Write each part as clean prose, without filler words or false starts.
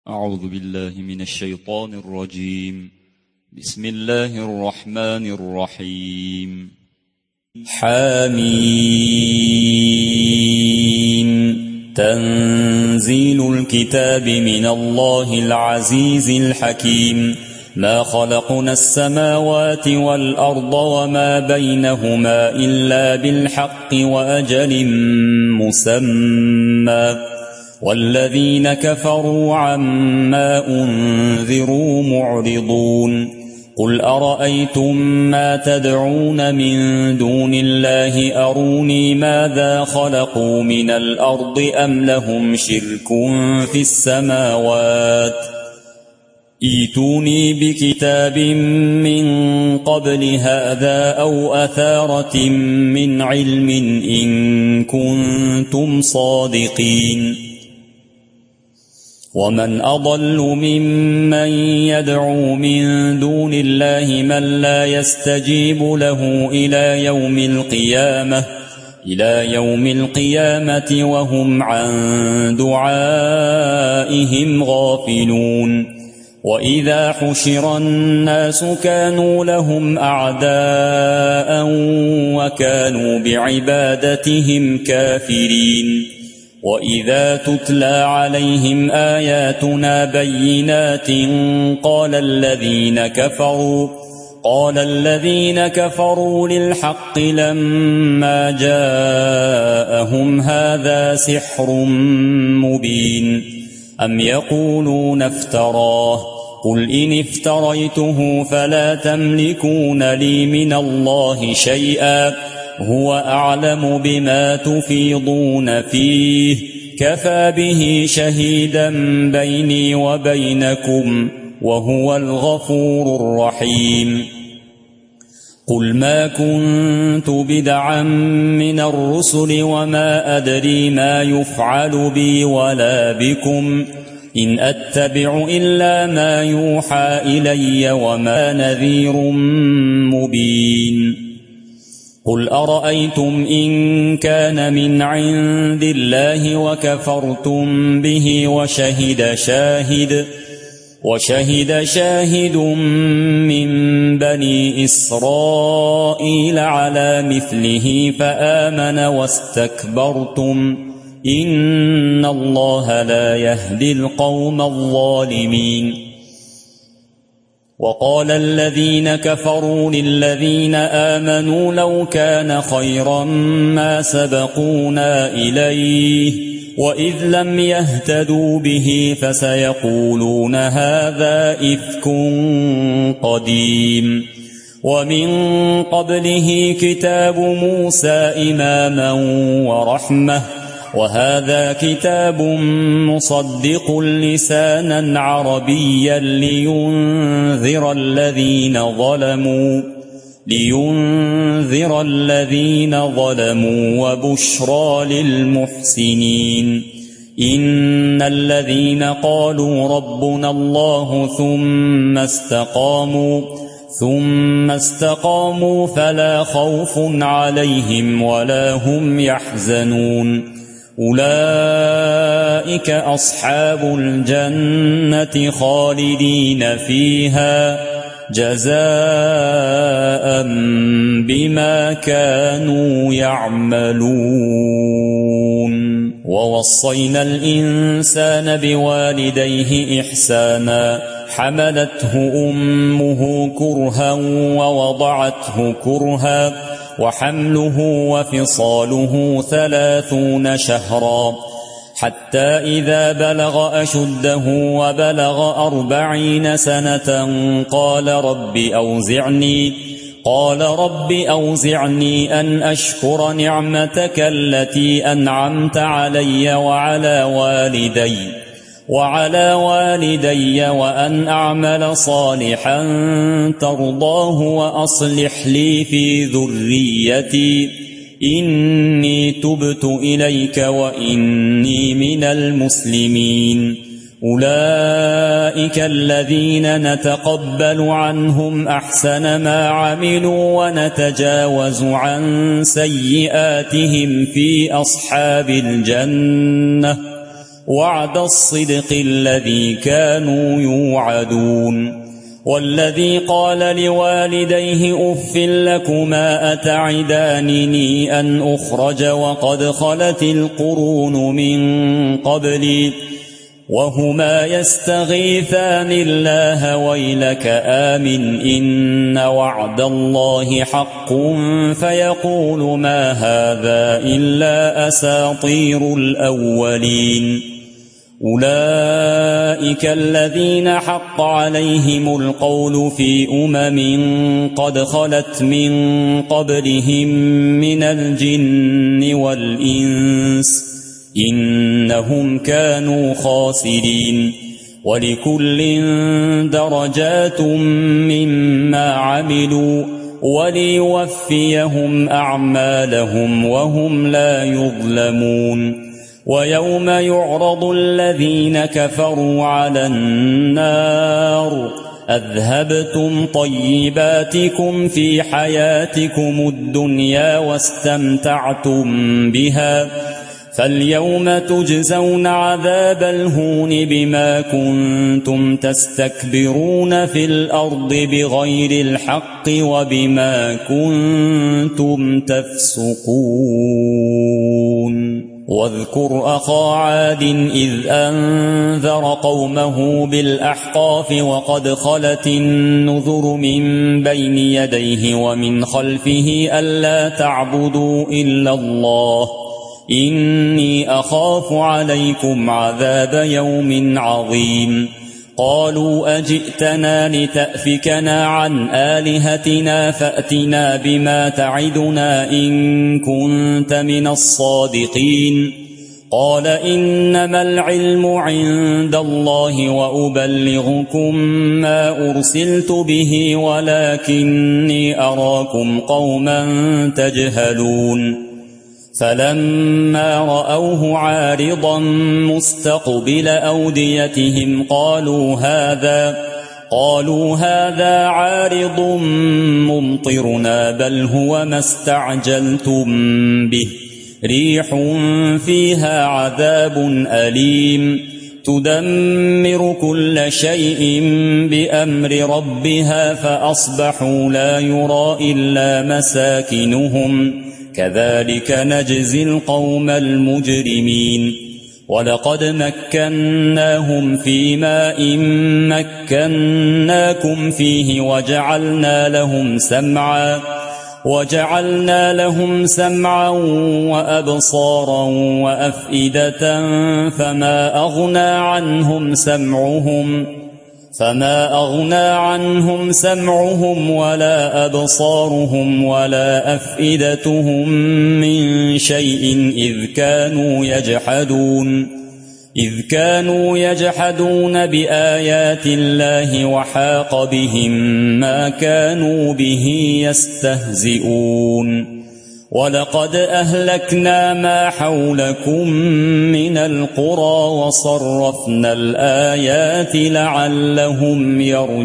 أعوذ بالله من الشيطان الرجيم. بسم الله الرحمن الرحيم. حميم. تنزيل الكتاب من الله العزيز الحكيم. ما خلقنا السماوات والأرض وما بينهما إلا بالحق وأجل مسمى، والذين كفروا عما أنذروا معرضون. قل أرأيتم ما تدعون من دون الله أروني ماذا خلقوا من الأرض أم لهم شرك في السماوات، ائتوني بكتاب من قبل هذا أو أثارة من علم إن كنتم صادقين. ومن أضل ممن يدعو من دون الله من لا يستجيب له إلى يوم القيامة وهم عن دعائهم غافلون. وإذا حشر الناس كانوا لهم أعداء وكانوا بعبادتهم كافرين. وإذا تتلى عليهم آياتنا بينات قال الذين كفروا للحق لما جاءهم هذا سحر مبين. أم يقولون افتراه، قل إن افتريته فلا تملكون لي من الله شيئا، هو أعلم بما تفيضون فيه، كفى به شهيدا بيني وبينكم وهو الغفور الرحيم. قل ما كنت بدعا من الرسل وما أدري ما يفعل بي ولا بكم، إن أتبع إلا ما يوحى إلي وما نذير مبين. قل أرأيتم إن كان من عند الله وكفرتم به وشهد شاهد من بني إسرائيل على مثله فآمن واستكبرتم، إن الله لا يهدي القوم الظالمين. وقال الذين كفروا للذين آمنوا لو كان خيرا ما سبقونا إليه، وإذ لم يهتدوا به فسيقولون هذا إفك قديم. ومن قبله كتاب موسى إماما ورحمة، وهذا كتاب مصدق لسانا عربيا لينذر الذين ظلموا وبشرى للمحسنين. إن الذين قالوا ربنا الله ثم استقاموا فلا خوف عليهم ولا هم يحزنون. أولئك أصحاب الجنة خالدين فيها جزاء بما كانوا يعملون. ووصينا الإنسان بوالديه إحسانا، حملته أمه كرها ووضعته كرها، وحمله وفصاله 30 شهرا، حتى إذا بلغ أشده وبلغ 40 سنة قال رب أوزعني أن أشكر نعمتك التي أنعمت علي وعلى والدي وأن أعمل صالحا ترضاه وأصلح لي في ذريتي إني تبت إليك وإني من المسلمين. أولئك الذين نتقبل عنهم أحسن ما عملوا ونتجاوز عن سيئاتهم في أصحاب الجنة وعد الصدق الذي كانوا يوعدون. والذي قال لوالديه أف لكما أتعدانني أن أخرج وقد خلت القرون من قبلي وهما يستغيثان الله ويلك آمن إن وعد الله حق فيقول ما هذا إلا أساطير الأولين. أولئك الذين حق عليهم القول في قد خلت من قبلهم من الجن والإنس إنهم كانوا خاسرين. ولكل درجات مما عملوا وليوفيهم أعمالهم وهم لا يظلمون. ويوم يعرض الذين كفروا على النار أذهبتم طيباتكم في حياتكم الدنيا واستمتعتم بها فاليوم تجزون عذاب الهون بما كنتم تستكبرون في الأرض بغير الحق وبما كنتم تفسقون. واذكر أخا عاد إذ أنذر قومه بالأحقاف وقد خلت النذر من بين يديه ومن خلفه ألا تعبدوا إلا الله إني أخاف عليكم عذاب يوم عظيم. قالوا أجئتنا لتأفكنا عن آلهتنا فأتنا بما تعدنا إن كنت من الصادقين. قال إنما العلم عند الله وأبلغكم ما أرسلت به ولكني أراكم قوما تجهلون. فلما رأوه عارضا مستقبل أوديتهم قالوا هذا عارض ممطرنا بل هو ما استعجلتم به ريح فيها عذاب أليم تدمر كل شيء بأمر ربها فأصبحوا لا يرى إلا مساكنهم كذلك نجزي القوم المجرمين. ولقد مكناهم في ماء مكناكم فيه وجعلنا لهم سمعا وأبصارا وأفئدة فما أغنى عنهم سمعهم ولا أبصارهم ولا أفئدتهم من شيء إذ كانوا يجحدون بآيات الله وحاق بهم ما كانوا به يستهزئون. ولقد أهلكنا ما حولكم من القرى وصرفنا الآيات لعلهم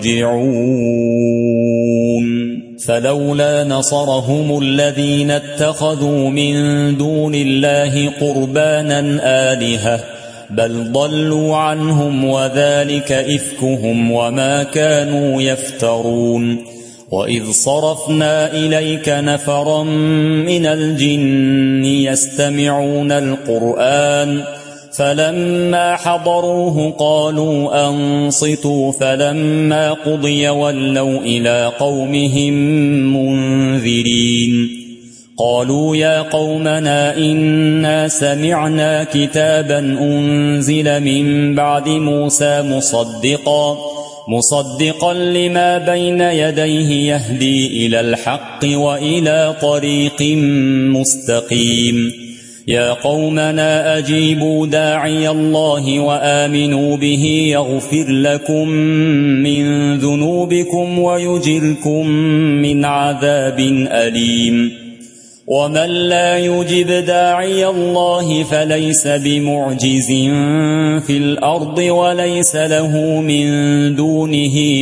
يرجعون. فلولا نصرهم الذين اتخذوا من دون الله قربانا آلهة بل ضلوا عنهم وذلك إفكهم وما كانوا يفترون. وإذ صرفنا إليك نفرا من الجن يستمعون القرآن فلما حضروه قالوا أنصتوا فلما قضي ولوا إلى قومهم منذرين. قالوا يا قومنا إنا سمعنا كتابا أنزل من بعد موسى مصدقا لما بين يديه يهدي إلى الحق وإلى طريق مستقيم. يا قومنا أجيبوا داعي الله وآمنوا به يغفر لكم من ذنوبكم ويجركم من عذاب أليم. ومن لا يجب داعي الله فليس بمعجز في الأرض وليس له من دونه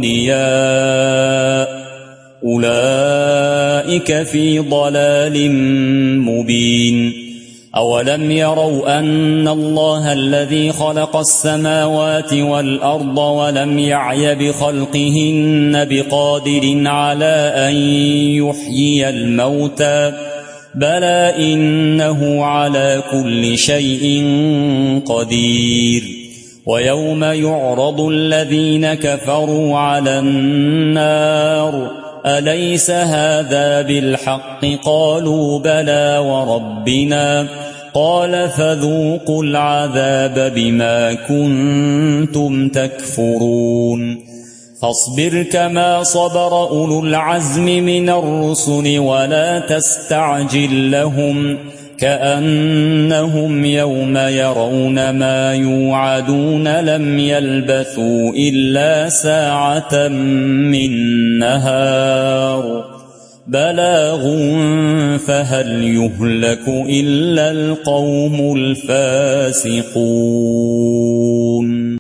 أولياء أولئك في ضلال مبين. أولم يروا أن الله الذي خلق السماوات والأرض ولم يعي بخلقهن بقادر على أن يحيي الموتى بلى إنه على كل شيء قدير ويوم يعرض الذين كفروا على النار أليس هذا بالحق قالوا بلى وربنا قال فذوقوا العذاب بما كنتم تكفرون فاصبر كما صبر أولو العزم من الرسل ولا تستعجل لهم كأنهم يوم يرون ما يوعدون لم يلبثوا إلا ساعة من نهار بلاغ فهل يهلك إلا القوم الفاسقون.